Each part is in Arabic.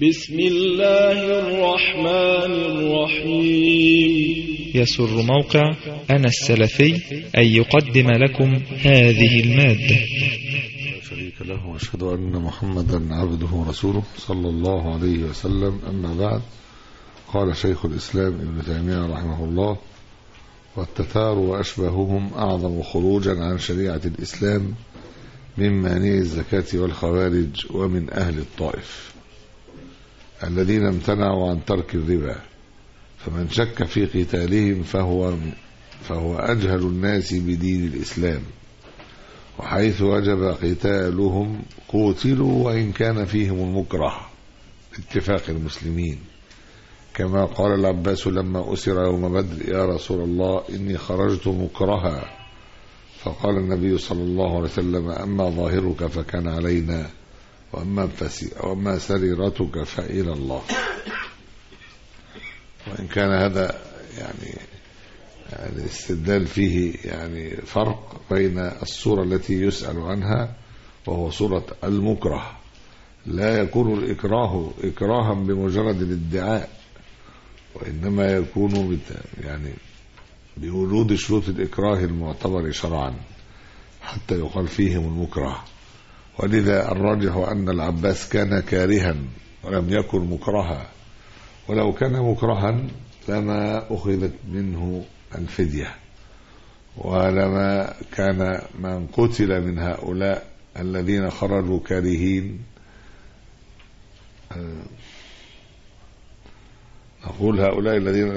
بسم الله الرحمن الرحيم. يسر موقع أنا السلفي أن يقدم لكم هذه المادة. شريك له وأشهد أن محمدا عبده ورسوله صلى الله عليه وسلم. أما بعد، قال شيخ الإسلام ابن تيمية رحمه الله: والتتار وأشباههم أعظم خروجا عن شريعة الإسلام من مانعي الزكاة والخوارج ومن أهل الطائف الذين امتنعوا عن ترك الربا، فمن شك في قتالهم فهو أجهل الناس بدين الإسلام، وحيث وجب قتالهم قوتلوا وإن كان فيهم المكره باتفاق المسلمين، كما قال العباس لما أسر يوم بدر: يا رسول الله إني خرجت مكرها، فقال النبي صلى الله عليه وسلم: أما ظاهرك فكان علينا، وأما سريرتك فإلى الله. وإن كان هذا يعني الاستدلال فيه يعني فرق بين الصورة التي يسأل عنها وهو صورة المكره، لا يكون الإكراه إكراها بمجرد الادعاء، وإنما يكون يعني بوجود شروط الإكراه المعتبر شرعا حتى يقال فيهم المكره. ولذا الراجح أن العباس كان كارها ولم يكن مكرها، ولو كان مكرها لما أخذت منه الفدية، ولما كان من قتل من هؤلاء الذين خرجوا كارهين نقول هؤلاء الذين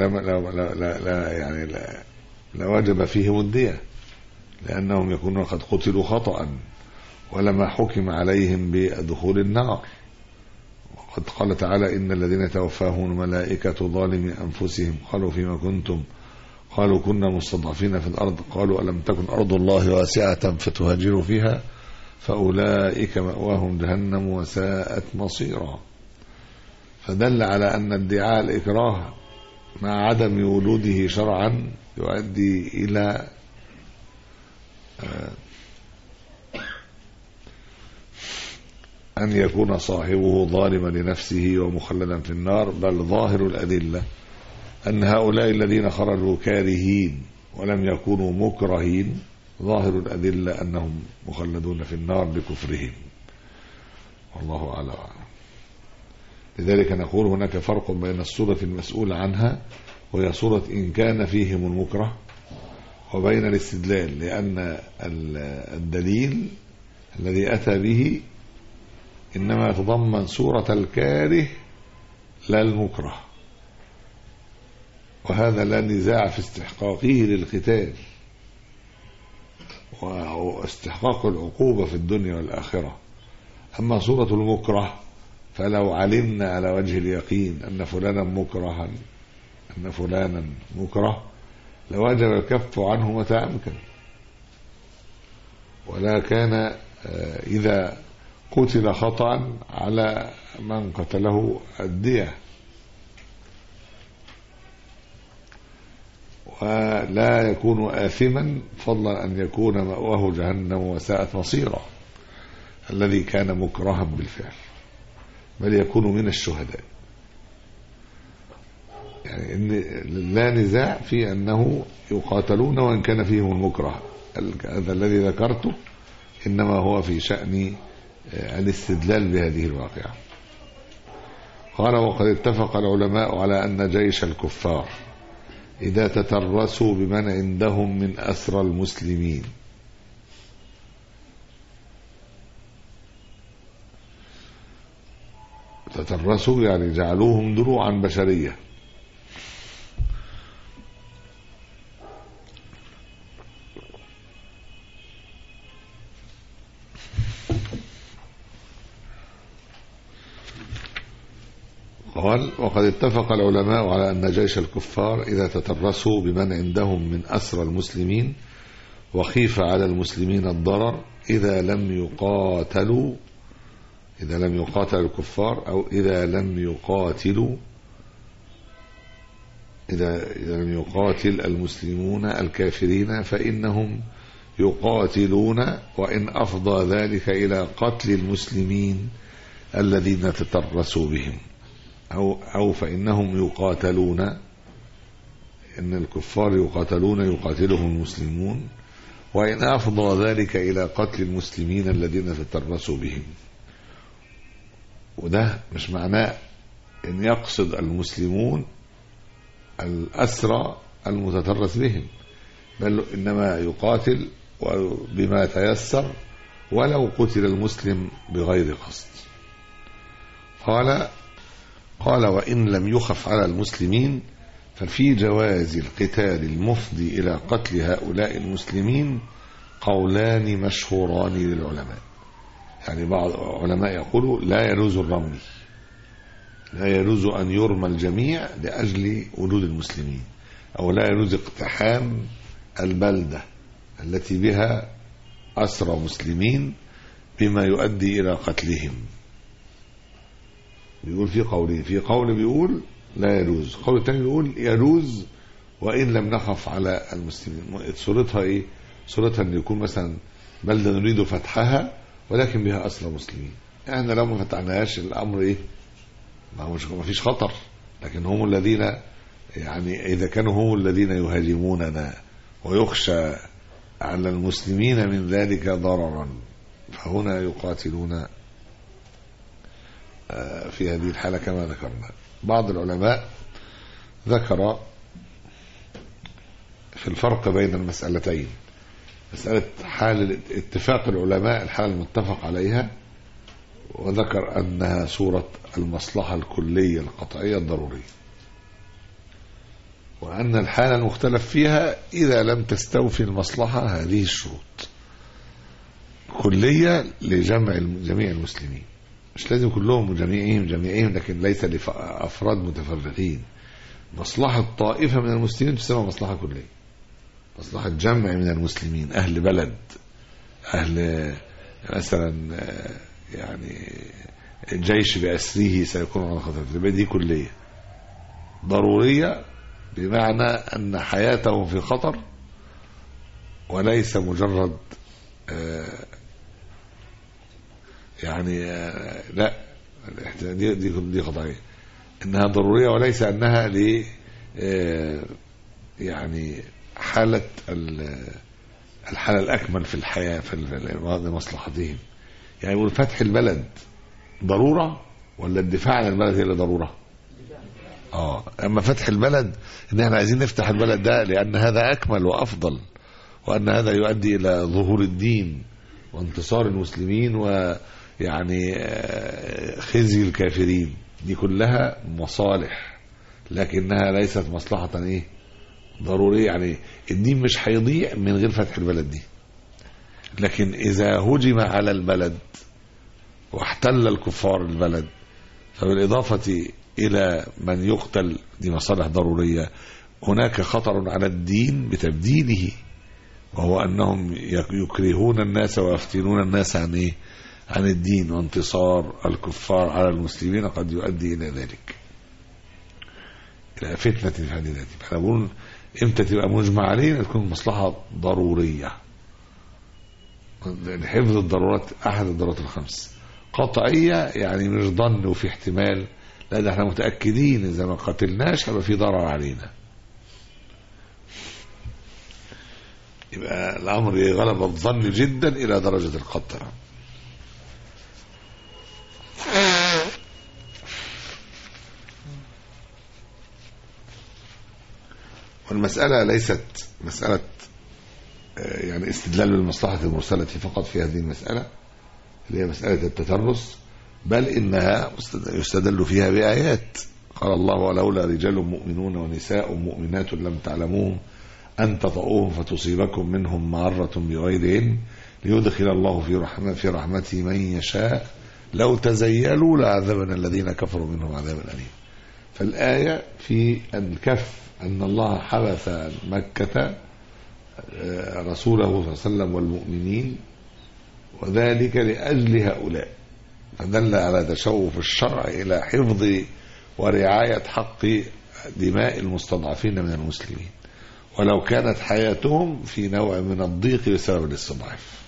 لا وجب فيهم الدية، لأنهم يكونون قد قتلوا خطأ ولما حكم عليهم بدخول النار. وقد قال تعالى: إن الذين توفاهم الملائكة ظالمي أنفسهم قالوا فيما كنتم، قالوا كنا مستضعفين في الأرض، قالوا ألم تكن أرض الله واسعة فتهاجروا فيها فأولئك مأواهم جهنم وساءت مصيرا. فدل على أن ادعاء الإكراه مع عدم وجوده شرعا يؤدي إلى أن يكون صاحبه ظالما لنفسه ومخلدا في النار. بل ظاهر الأدلة أن هؤلاء الذين خرجوا كارهين ولم يكونوا مكرهين، ظاهر الأدلة أنهم مخلدون في النار بكفرهم، والله أعلم. لذلك نقول هناك فرق بين الصورة المسؤولة عنها وهي صورة إن كان فيهم المكره، وبين الاستدلال، لأن الدليل الذي أتى به إنما يتضمن صورة الكاره لا المكره، وهذا لا نزاع في استحقاقه للقتال واستحقاق العقوبة في الدنيا والآخرة. أما صورة المكره فلو علمنا على وجه اليقين أن فلانا مكره لوجب الكف عنه متى أمكن، ولا كان إذا قتل خطأ على من قتله الدية، ولا يكون آثما فضلا أن يكون مأواه جهنم وساءت مصيرا الذي كان مكرها بالفعل، بل يكون من الشهداء. يعني إن لا نزاع في أنه يقاتلون وإن كان فيهم المكره. هذا الذي ذكرته إنما هو في شأن الاستدلال بهذه الواقعة. قال: وقد اتفق العلماء على أن جيش الكفار إذا تترسوا بمن عندهم من أسرى المسلمين تترسوا يعني جعلوهم دروعا بشرية، قال: وقد اتفق العلماء على أن جيش الكفار إذا تترسوا بمن عندهم من أسرى المسلمين وخيف على المسلمين الضرر إذا لم يقاتل الكفار، أو إذا لم يقاتل المسلمون الكافرين فإنهم يقاتلون، وإن أفضى ذلك إلى قتل المسلمين الذين تترسوا بهم. أو فإنهم يقاتلون، إن الكفار يقاتلهم المسلمون، وإن أفضى ذلك إلى قتل المسلمين الذين تتربصوا بهم. وده مش معناه إن يقصد المسلمون الأسرى المتترس بهم، بل إنما يقاتل بما تيسر ولو قتل المسلم بغير قصد. قال وإن لم يخف على المسلمين ففي جواز القتال المفضي إلى قتل هؤلاء المسلمين قولان مشهوران للعلماء. يعني بعض العلماء يقولوا لا يجوز الرمي، لا يجوز أن يرمى الجميع لأجل وجود المسلمين، أو لا يجوز اقتحام البلدة التي بها أسرى مسلمين بما يؤدي إلى قتلهم. بيقول في قولين، في قول بيقول لا يجوز، قول الثاني بيقول يجوز وإن لم نخف على المسلمين. صورتها إيه؟ صورتها أن يكون مثلا بلدة نريد فتحها ولكن بها أسرى مسلمين، احنا لو ما فتحناهاش الأمر إيه؟ ما فيش خطر، لكن هم الذين يعني إذا كانوا هم الذين يهاجموننا ويخشى على المسلمين من ذلك ضررا فهنا يقاتلون في هذه الحالة كما ذكرنا. بعض العلماء ذكر في الفرق بين المسألتين، مسألة حال اتفاق العلماء الحالة المتفق عليها، وذكر أنها صورة المصلحة الكلية القطعية الضرورية، وأن الحالة المختلف فيها إذا لم تستوفي المصلحة هذه الشروط كلية لجمع جميع المسلمين، مش لازم كلهم جميعهم، لكن ليس لأفراد متفرقين. مصلحة طائفة من المسلمين تسمى مصلحة كلية، مصلحة جمع من المسلمين، أهل بلد، أهل مثلا يعني الجيش بأسره سيكون على خطر، دي كلية ضرورية بمعنى أن حياتهم في خطر، وليس مجرد يعني لا دي قضية انها ضرورية، وليس انها ل يعني حالة الحالة الاكمل في الحياة في مصلحتهم. يعني يقول فتح البلد ضرورة ولا الدفاع عن البلد هي اللي ضرورة؟ اما فتح البلد ان احنا عايزين نفتح البلد ده لان هذا اكمل وافضل، وان هذا يؤدي الى ظهور الدين وانتصار المسلمين ويعني خزي الكافرين. دي كلها مصالح لكنها ليست مصلحة ايه ضرورية. يعني الدين مش هيضيع من غير فتح البلد دي، لكن اذا هجم على البلد واحتل الكفار البلد فبالإضافة إلى من يقتل، دي مصالح ضرورية، هناك خطر على الدين بتبديله، وهو أنهم يكرهون الناس ويفتنون الناس عن إيه؟ عن الدين، وانتصار الكفار على المسلمين قد يؤدي إلى ذلك، إلى فتنة في هذه ذاته. فأنا بقول إمتى تبقى مجمع عليه؟ تكون مصلحة ضرورية، حفظ الضرورات أحد الضرورات الخمس. قطعية يعني مش ظن وفي احتمال، لا ده احنا متأكدين إذا ما قتلناش هيبقى في ضرر علينا. يبقى الأمر غلب الظن جدا إلى درجة القطع. والمسألة ليست مسألة يعني استدلال بالمصلحة المرسلة فقط في هذه المسألة اللي هي مسألة التترس، بل إنها يستدل فيها بآيات. قال الله ولولا رجال مؤمنون ونساء مؤمنات لم تعلموهم أن تطؤوهم فتصيبكم منهم معرة بغير علم ليدخل الله في رحمته من يشاء لو تزيلوا لعذبنا الذين كفروا منهم عذابا أليما. فالآية في الكف أن الله حبس مكة رسوله صلى الله عليه وسلم والمؤمنين، وذلك لأجل هؤلاء، فدل على تشوف الشرع إلى حفظ ورعاية حق دماء المستضعفين من المسلمين، ولو كانت حياتهم في نوع من الضيق بسبب الاستضعاف،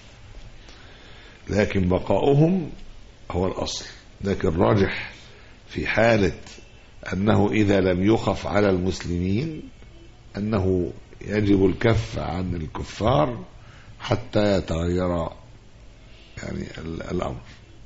لكن بقاؤهم هو الأصل. لكن الراجح في حالة أنه إذا لم يخف على المسلمين أنه يجب الكف عن الكفار حتى يتغير يعني الأمر.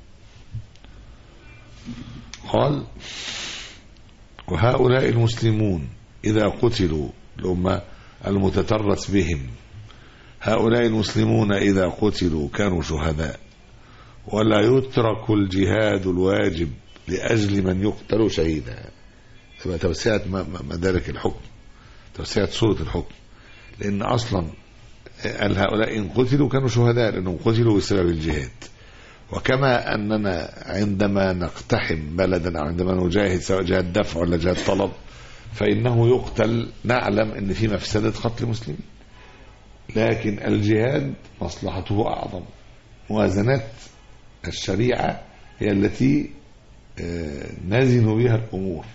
قال: وهؤلاء المسلمون إذا قتلوا، لهم المتترس بهم، هؤلاء المسلمون إذا قتلوا كانوا شهداء، ولا يترك الجهاد الواجب لأجل من يقتل شهيدا. تبقى توسعة مدارك الحكم، توسعة صورة الحكم، لأن أصلا هؤلاء إن قتلوا كانوا شهداء لأنهم قتلوا بسبب الجهاد. وكما أننا عندما نقتحم بلدا أو عندما نجاهد سواء جهاد دفع ولا جهاد طلب فإنه يقتل، نعلم أن في مفسدة قتل المسلمين، لكن الجهاد مصلحته أعظم. موازنات الشريعة هي التي نزن بها الأمور،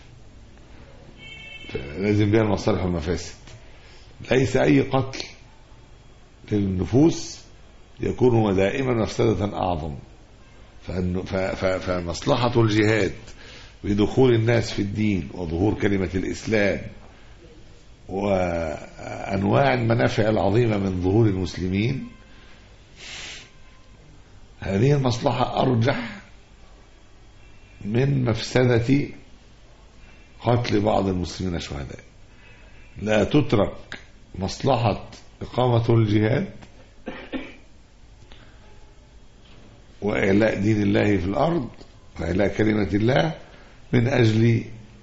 نزن بها المصالح والمفاسد. ليس أي قتل للنفوس يكون دائما مفسدة أعظم. فمصلحة الجهاد بدخول الناس في الدين وظهور كلمة الإسلام وأنواع المنافع العظيمة من ظهور المسلمين، هذه المصلحة أرجح من مفسدة قتل بعض المسلمين شهداء. لا تترك مصلحة إقامة الجهاد وإعلاء دين الله في الأرض وإعلاء كلمة الله من أجل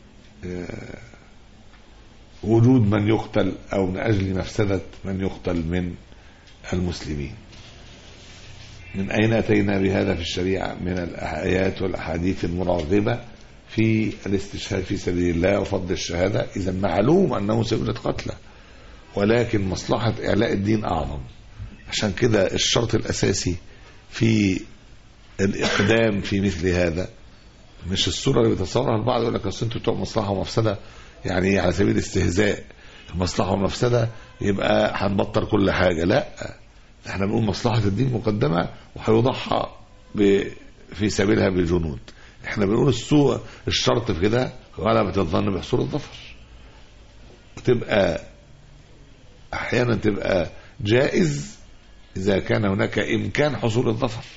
وجود من يقتل أو من أجل مفسدة من يقتل من المسلمين. من أين أتينا بهذا في الشريعة؟ من الآيات والأحاديث المراغبة في الاستشهاد في سبيل الله وفضل الشهادة. إذا معلوم أنه سيوجد قتلى، ولكن مصلحة إعلاء الدين أعظم. عشان كده الشرط الأساسي في الإقدام في مثل هذا مش الصورة اللي بيتصورها البعض، يقول لك أصل أنتوا بتوع مصلحة ومفسدة، يعني على سبيل الاستهزاء، المصلحة والمفسدة يبقى هنبطل كل حاجة. لا، احنا بنقول مصلحة الدين مقدمة وهيضحى في سبيلها بالجنود. احنا بنقول الشرط في كده غلبة الظن بحصول الظفر. تبقى احيانا تبقى جائز اذا كان هناك امكان حصول الظفر،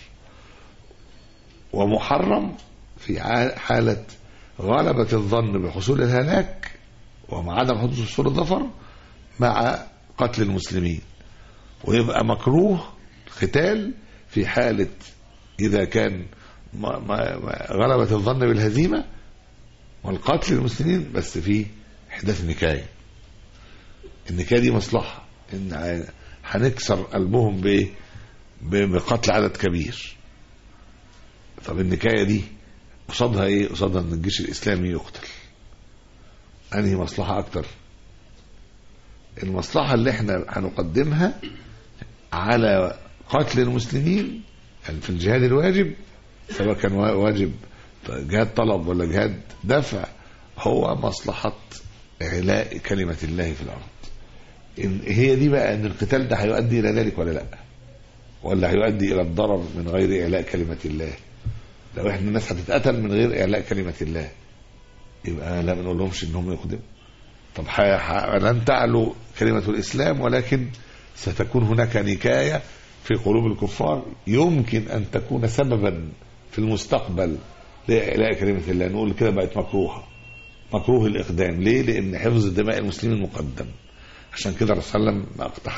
ومحرم في حالة غلبة الظن بحصول الهلاك ومع عدم حصول الظفر مع قتل المسلمين. ويبقى مكروه القتال في حالة إذا كان غلبة الظن بالهزيمة والقتل المسلمين بس في إحداث نكاية. النكاية دي مصلحة، إن هنكسر قلبهم بقتل عدد كبير. طب النكاية دي قصادها إيه؟ قصادها إن الجيش الإسلامي يقتل. أنهي مصلحة أكتر؟ المصلحة اللي احنا هنقدمها على قتل المسلمين يعني في الجهاد الواجب، سواء كان واجب جهاد طلب ولا جهاد دفع، هو مصلحة إعلاء كلمة الله في الأرض. هي دي بقى ان القتال ده هيؤدي الى ذلك ولا لا، ولا هيؤدي الى الضرر من غير اعلاء كلمة الله. لو احنا الناس هتتقتل من غير اعلاء كلمة الله يبقى لا بنقول لهمش انهم يقدموا. طب لن تعلو كلمة الاسلام، ولكن ستكون هناك نكاية في قلوب الكفار يمكن ان تكون سببا في المستقبل لاعلاء كلمة الله. نقول كده بقت مكروه الاقدام. ليه؟ لان حفظ دماء المسلمين مقدم. عشان كده الرسول صلى الله عليه وسلم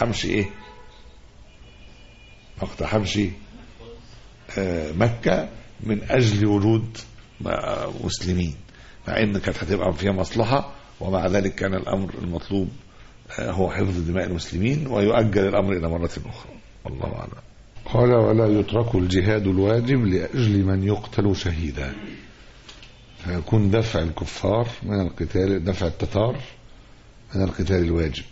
ما اقتحمش مكة من اجل وجود مسلمين، مع ان كانت هتبقى فيها مصلحة، ومع ذلك كان الامر المطلوب هو حفظ دماء المسلمين، ويؤجل الامر الى مرة اخرى. والله اعلم. قال: ولا يترك الجهاد الواجب لاجل من يقتل شهيدا. فيكون دفع الكفار من القتال، دفع التتار من القتال الواجب،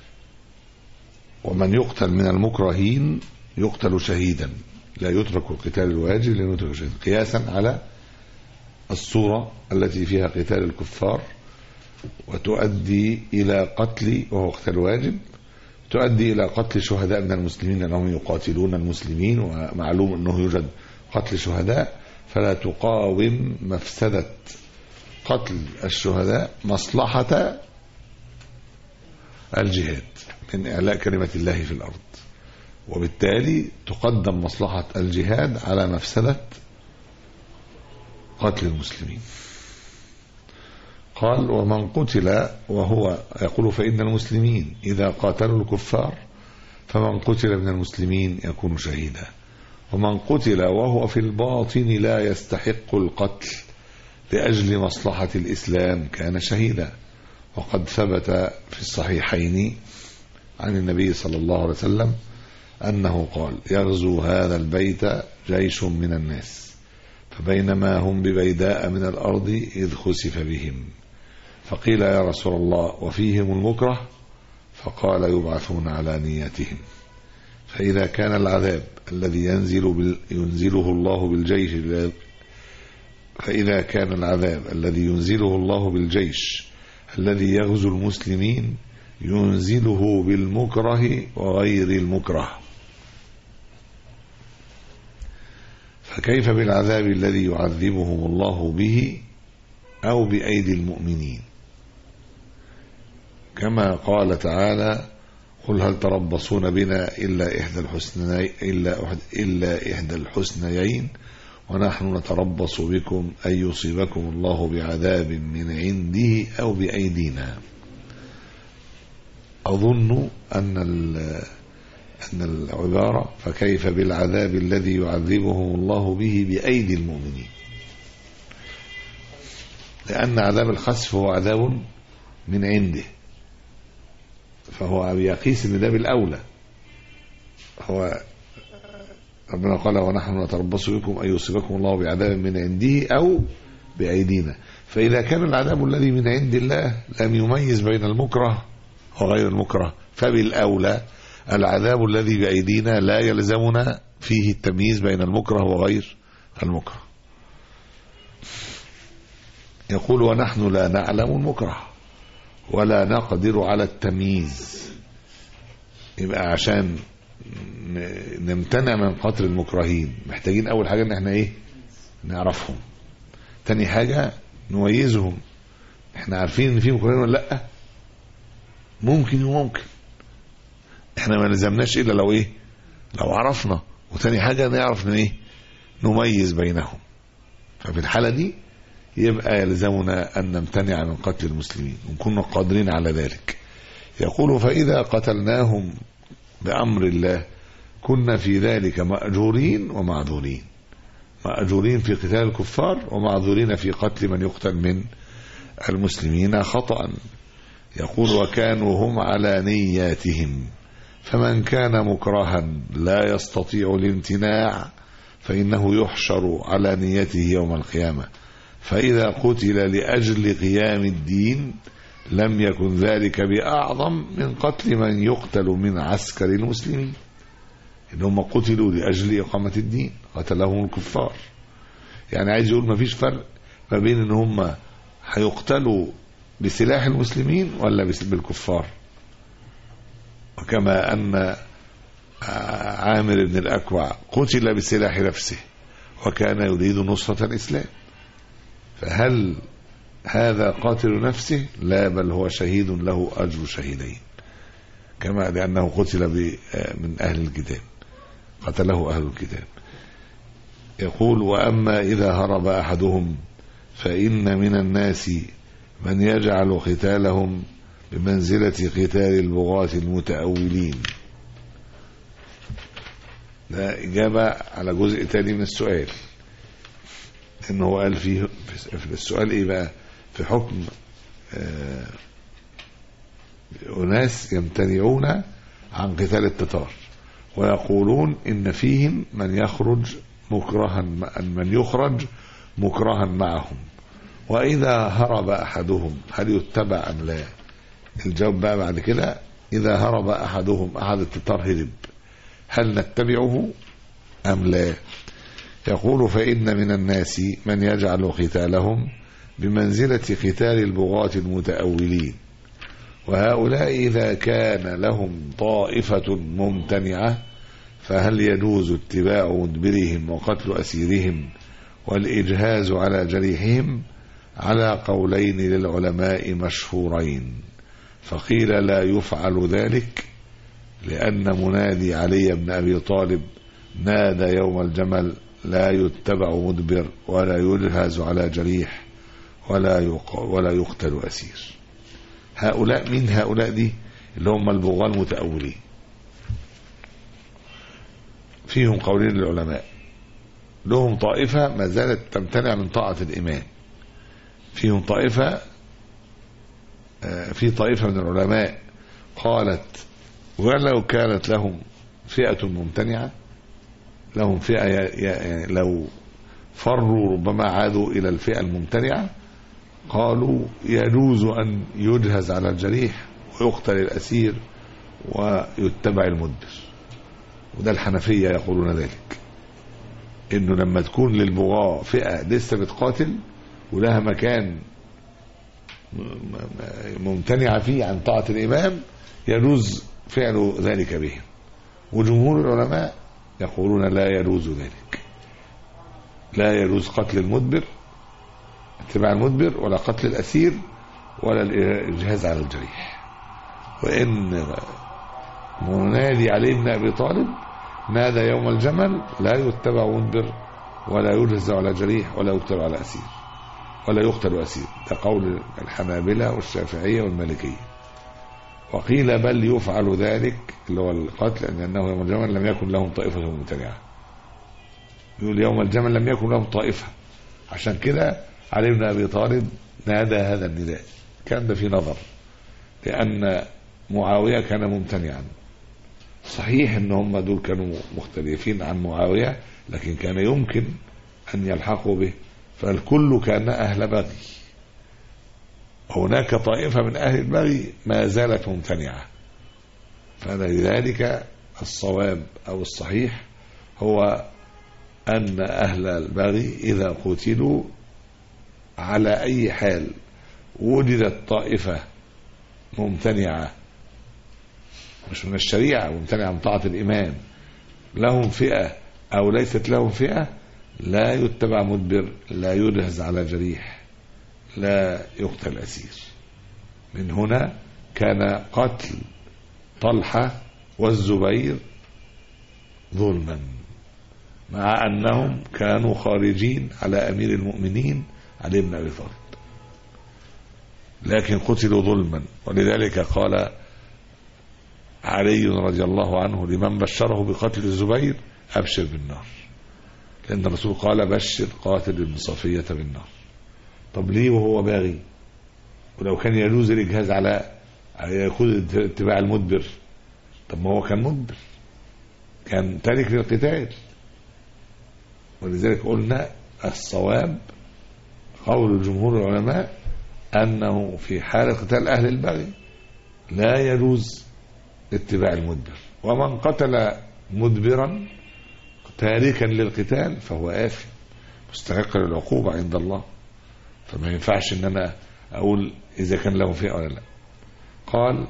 ومن يقتل من المكرهين يقتل شهيدا. لا يترك القتال الواجب لأنه يترك شهيدا، قياسا على الصورة التي فيها قتال الكفار وتؤدي إلى قتل، وهو قتال واجب، تؤدي إلى قتل شهداء من المسلمين لأنهم يقاتلون المسلمين، ومعلوم أنه يوجد قتل شهداء، فلا تقاوم مفسدة قتل الشهداء مصلحة الجهاد من إعلاء كلمة الله في الأرض، وبالتالي تقدم مصلحة الجهاد على مفسدة قتل المسلمين. قال: ومن قتل وهو يقول فإن المسلمين إذا قاتلوا الكفار فمن قتل من المسلمين يكون شهيدا، ومن قتل وهو في الباطن لا يستحق القتل لأجل مصلحة الإسلام كان شهيدا. وقد ثبت في الصحيحين عن النبي صلى الله عليه وسلم أنه قال: يغزو هذا البيت جيش من الناس، فبينما هم ببيداء من الأرض إذ خسف بهم، فقيل: يا رسول الله وفيهم المكره؟ فقال: يبعثون على نيتهم. فإذا كان العذاب الذي ينزله الله بالجيش الذي يغزو المسلمين ينزله بالمكره وغير المكره، فكيف بالعذاب الذي يعذبهم الله به أو بأيدي المؤمنين؟ كما قال تعالى: قل هل تربصون بنا إلا إحدى الحسنيين ونحن نتربص بكم أن يصيبكم الله بعذاب من عنده أو بأيدينا. أظن أن العبارة فكيف بالعذاب الذي يعذبهم الله به بأيدي المؤمنين، لأن عذاب الخسف هو عذاب من عنده، فهو يقيس ان ده بالأولى. هو ربنا قال: ونحن نتربص بكم أن يصيبكم الله بعذاب من عنده أو بأيدينا. فإذا كان العذاب الذي من عند الله لم يميز بين المكره وغير المكره، فبالأولى العذاب الذي بأيدينا لا يلزمنا فيه التمييز بين المكره وغير المكره. يقول: ونحن لا نعلم المكره ولا نقدر على التمييز. يبقى عشان نمتنع من قتل المكرهين محتاجين أول حاجة ان احنا نعرفهم، تاني حاجة نميزهم. احنا عارفين ان في مكرهين ولا لا؟ ممكن وممكن، احنا ما لزمناش الا لو عرفنا. وتاني حاجة نعرف نميز بينهم. ففي الحالة دي يبقى يلزمنا أن نمتنع من قتل المسلمين ونكون قادرين على ذلك. يقول: فإذا قتلناهم بأمر الله كنا في ذلك مأجورين ومعذورين، مأجورين في قتال الكفار ومعذورين في قتل من يقتل من المسلمين خطأ. يقول: وكانوا هم على نياتهم، فمن كان مكرها لا يستطيع الامتناع فإنه يحشر على نيته يوم القيامة، فإذا قتل لأجل قيام الدين لم يكن ذلك بأعظم من قتل من يقتل من عسكر المسلمين، إنهم قتلوا لأجل إقامة الدين، قتلهم الكفار. يعني عايز يقول ما فيش فرق ما بين إن هم هيقتلوا بسلاح المسلمين ولا بالكفار. وكما أن عامر بن الأكوع قتل بسلاح نفسه وكان يريد نصرة الإسلام، فهل هذا قاتل نفسه؟ لا، بل هو شهيد له أجر شهيدين، كما لأنه قتل من أهل الكتاب، قتله أهل الكتاب. يقول: وأما إذا هرب أحدهم فإن من الناس من يجعل قتالهم بمنزلة قتال البغاة المتأولين. ده إجابة على جزء تاني من السؤال، إنه قال فيه في السؤال بقى في حكم أناس يمتنعون عن قتال التتار ويقولون إن فيهم من يخرج مكرها معهم، وإذا هرب أحدهم هل يتبع أم لا؟ الجواب بقى بعد كده: إذا هرب أحدهم، أحد التتار هرب، هل نتبعه أم لا؟ يقول: فإن من الناس من يجعل قتالهم بمنزلة قتال البغاة المتأولين، وهؤلاء إذا كان لهم طائفة ممتنعة فهل يجوز اتباع مدبرهم وقتل أسيرهم والإجهاز على جريحهم، على قولين للعلماء مشهورين، فقيل لا يفعل ذلك لأن منادي علي بن أبي طالب نادى يوم الجمل لا يتبع مدبر ولا يجهز على جريح ولا يقتل أسير. هؤلاء من هؤلاء دي اللي هم البغاة المتأولين، فيهم قولين للعلماء، لهم طائفة ما زالت تمتنع من طاعة الإمام، فيهم طائفة في طائفة من العلماء قالت ولو كانت لهم فئة ممتنعة، لهم فئة يعني لو فروا ربما عادوا إلى الفئة الممتنعة، قالوا يجوز أن يجهز على الجريح ويقتل الأسير ويتبع المدبر. وده الحنفية يقولون ذلك، إنه لما تكون للبغاة فئة لسه بتقاتل ولها مكان ممتنعة فيه عن طاعة الإمام يجوز فعل ذلك بهم. وجمهور العلماء يقولون لا يجوز ذلك، لا يجوز قتل المدبر اتباع المدبر ولا قتل الأسير ولا الإجهاز على الجريح. وإن منادي علي بن أبي طالب نادى يوم الجمل لا يتبع مدبر ولا يجهز على جريح ولا يقتل على أسير ولا يقتل أسير. ده قول الحنابلة والشافعية والمالكية. وقيل بل يفعل ذلك اللي هو القتل لأنه يوم الجمل لم يكن لهم طائفة ممتنعة. يقول يوم الجمل لم يكن لهم طائفة، عشان كده علي بن أبي طالب نادى هذا النداء. كان ده في نظر، لأن معاوية كان ممتنعا. صحيح ان هم دول كانوا مختلفين عن معاوية، لكن كان يمكن أن يلحقوا به، فالكل كان أهل بغي. هناك طائفة من أهل البغي ما زالت ممتنعة. فلذلك الصواب أو الصحيح هو أن أهل البغي إذا قتلوا على أي حال وجدت طائفة ممتنعة مش من الشريعة، ممتنعة من طاعة الإمام، لهم فئة أو ليست لهم فئة، لا يتبع مدبر، لا يجهز على جريح، لا يقتل أسير. من هنا كان قتل طلحة والزبير ظلما، مع أنهم كانوا خارجين على أمير المؤمنين علي بن أبي طالب، لكن قتلوا ظلما. ولذلك قال علي رضي الله عنه لمن بشره بقتل الزبير أبشر بالنار، لأن الرسول قال بشر قاتل ابن صفية بالنار. طب ليه وهو باغي؟ ولو كان يجوز الإجهاز على يكون اتباع المدبر، طب ما هو كان مدبر، كان تارك للقتال. ولذلك قلنا الصواب قول جمهور العلماء أنه في حال قتال أهل البغي لا يجوز اتباع المدبر، ومن قتل مدبرا تاركا للقتال فهو آثم مستحق للعقوبة عند الله. فما ينفعش ان انا اقول اذا كان له فئة ولا لا. قال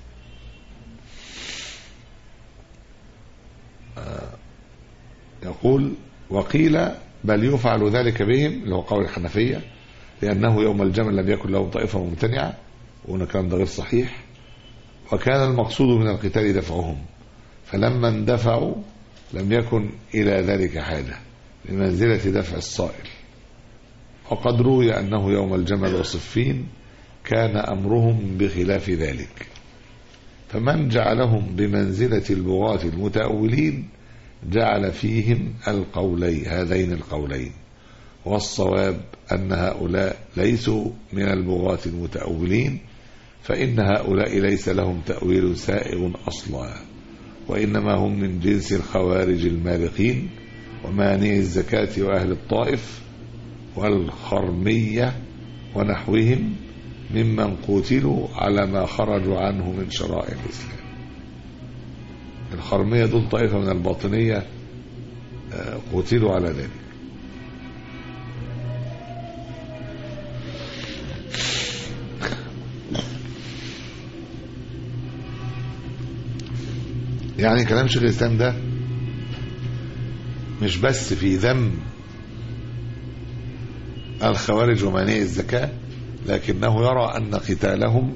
يقول وقيل بل يفعل ذلك بهم، اللي هو قول الحنفية، لأنه يوم الجمل لم يكن لهم طائفة ممتنعة، وهنا كان ده غير صحيح، وكان المقصود من القتال دفعهم، فلما اندفعوا لم يكن إلى ذلك حاجة بمنزلة دفع الصائل. وقد روي أنه يوم الجمل وصفين كان أمرهم بخلاف ذلك، فمن جعلهم بمنزلة البغاة المتأولين جعل فيهم هذين القولين، والصواب أن هؤلاء ليسوا من البغاة المتأولين، فإن هؤلاء ليس لهم تأويل سائغ أصلا، وإنما هم من جنس الخوارج المارقين ومانع الزكاة وأهل الطائف والخرمية ونحوهم ممن قتلوا على ما خرجوا عنه من شرائع الإسلام. الخرمية دول طائفة من الباطنية قتلوا على ذلك. يعني كلام شيخ الإسلام ده مش بس في ذم الخوارج ومانع الزكاة، لكنه يرى أن قتالهم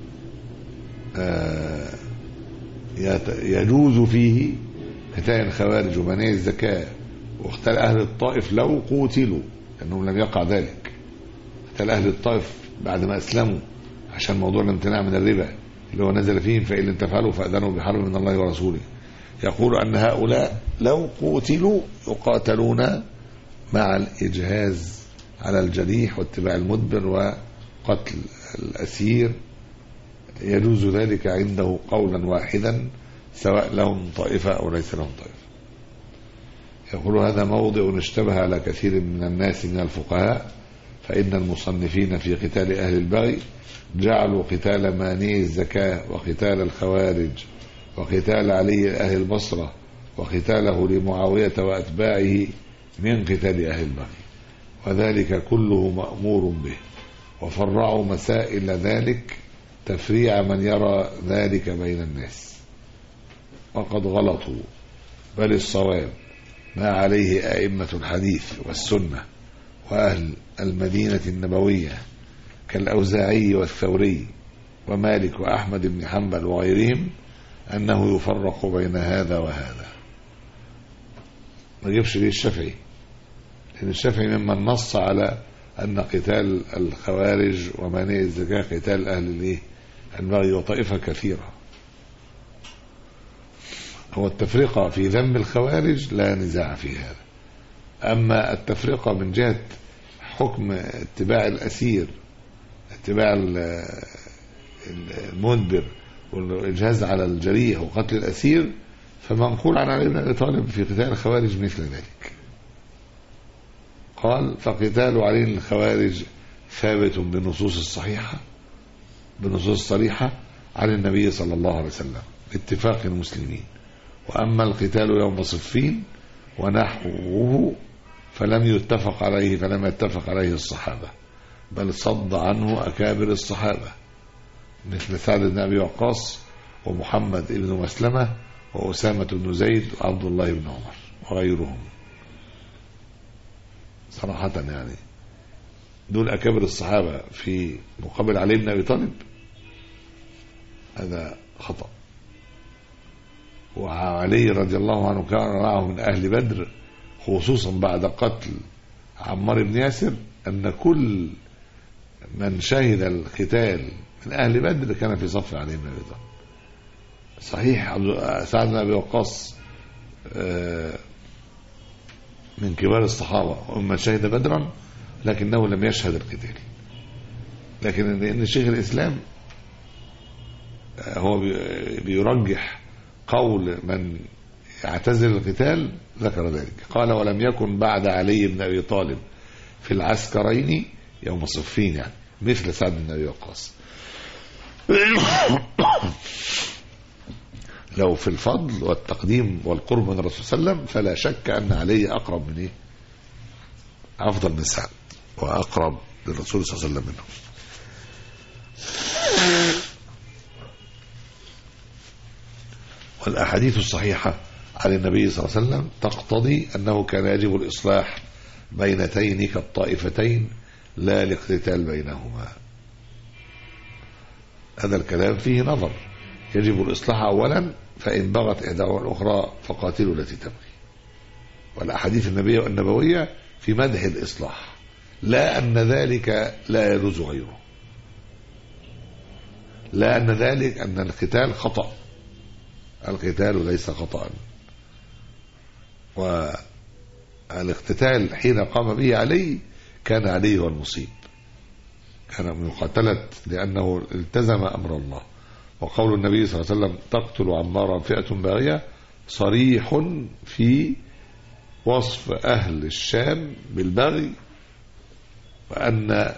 يجوز فيه قتال الخوارج ومانع الزكاة واقتال أهل الطائف لو قوتلوا، لأنهم لم يقع ذلك. قتال أهل الطائف بعد ما أسلموا عشان موضوع الامتناع من الربا اللي هو نزل فيهم، فإن لم تفعلوا فأذنوا بحرب من الله ورسوله. يقول أن هؤلاء لو قوتلوا يقاتلون مع الإجهاز على الجريح واتباع المدبر وقتل الأسير، يجوز ذلك عنده قولا واحدا سواء لهم طائفة أو ليس لهم طائفة. يقول هذا موضع اشتبه على كثير من الناس من الفقهاء، فإن المصنفين في قتال أهل البغي جعلوا قتال مانع الزكاة وقتال الخوارج وقتال علي أهل البصرة وقتاله لمعاوية وأتباعه من قتال أهل البغي، وذلك كله مأمور به، وفرعوا مسائل ذلك تفريع من يرى ذلك بين الناس، وقد غلطوا. بل الصواب ما عليه أئمة الحديث والسنة وأهل المدينة النبوية كالأوزاعي والثوري ومالك وأحمد بن حنبل وغيرهم، أنه يفرق بين هذا وهذا. ما يجيبش ليه الشافعي، لأن الشافعي ممن نص على أن قتال الخوارج ومانع الزكاة قتال أهل البغي وطائفة كثيرة. هو التفرقة في ذنب الخوارج لا نزاع في هذا، أما التفرقة من جهة حكم اتباع الأسير، اتباع المدبر والإجهاز على الجريح وقتل الأسير، فمنقول عن علي بن أبي طالب في قتال الخوارج مثل ذلك. قال فقتال علي الخوارج ثابت بالنصوص الصحيحة، بالنصوص الصريحة عن النبي صلى الله عليه وسلم باتفاق المسلمين. وأما القتال يوم صفين ونحوه فلم يتفق عليه الصحابة، بل صد عنه أكابر الصحابة مثل سعد بن أبي وقاص ومحمد بن مسلمة وأسامة بن زيد وعبد الله بن عمر وغيرهم. صراحة يعني دول أكابر الصحابة في مقابل علي بن أبي طالب، هذا خطأ. وعلي رضي الله عنه كان معه من أهل بدر، خصوصا بعد قتل عمار بن ياسر، أن كل من شهد القتال من أهل بدر كان في صف علي بن أبي طالب. صحيح سعد بن أبي وقاص من كبار الصحابة ومن شهد بدرا، لكنه لم يشهد القتال. لكن لأن شيخ الإسلام هو بيرجح قول من يعتزل القتال ذكر ذلك. قال ولم يكن بعد علي بن أبي طالب في العسكرين يوم صفين يعني مثل سعد بن أبي وقاص. لو في الفضل والتقديم والقرب من الرسول صلى الله عليه وسلم فلا شك أن علي أقرب من أفضل من سعد وأقرب للرسول صلى الله عليه وسلم منه. والأحاديث الصحيحة عن النبي صلى الله عليه وسلم تقتضي أنه كان يجب الإصلاح بينتين كالطائفتين لا الاقتتال بينهما. هذا الكلام فيه نظر. يجب الإصلاح أولا، فإن بغت إحداهما الأخرى فقاتلوا التي تبغي. والأحاديث النبوية في مدح الإصلاح، لا أن ذلك لا يجوز غيره، لا أن ذلك أن القتال خطأ. القتال ليس خطأ، والاقتتال حين قام به علي كان علي هو المصيب، كان مقاتلة لأنه التزم أمر الله. وقول النبي صلى الله عليه وسلم تقتل عمارا فئة باغية صريح في وصف أهل الشام بالبغي، وأن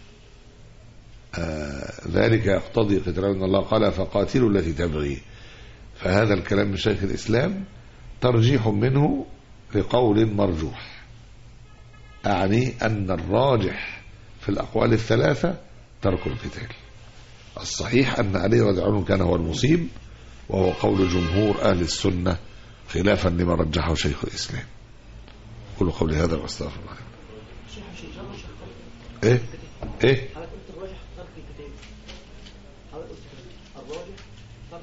ذلك يقتضي قتال أن الله قال فقاتلوا التي تبغي. فهذا الكلام من شيخ الإسلام ترجيح منه لقول مرجوح، أعني أن الراجح في الأقوال الثلاثة ترك القتال. الصحيح أن علي رضي الله عنه كان هو المصيب، وهو قول جمهور أهل السنة خلافا لما رجحه شيخ الإسلام. قولوا قولي هذا واستغفر الله. ايه ايه حضرتك قلت الراجح ترك الكتاب. حضرتك قلت الراجح ترك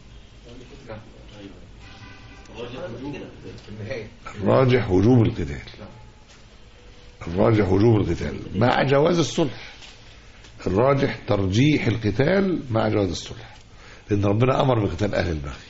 الكتاب. الراجح وجوب القتال. الراجح وجوب القتال مع جواز الصلح. الراجح ترجيح القتال مع جواز الصلح، لأن ربنا أمر بقتال أهل البغي.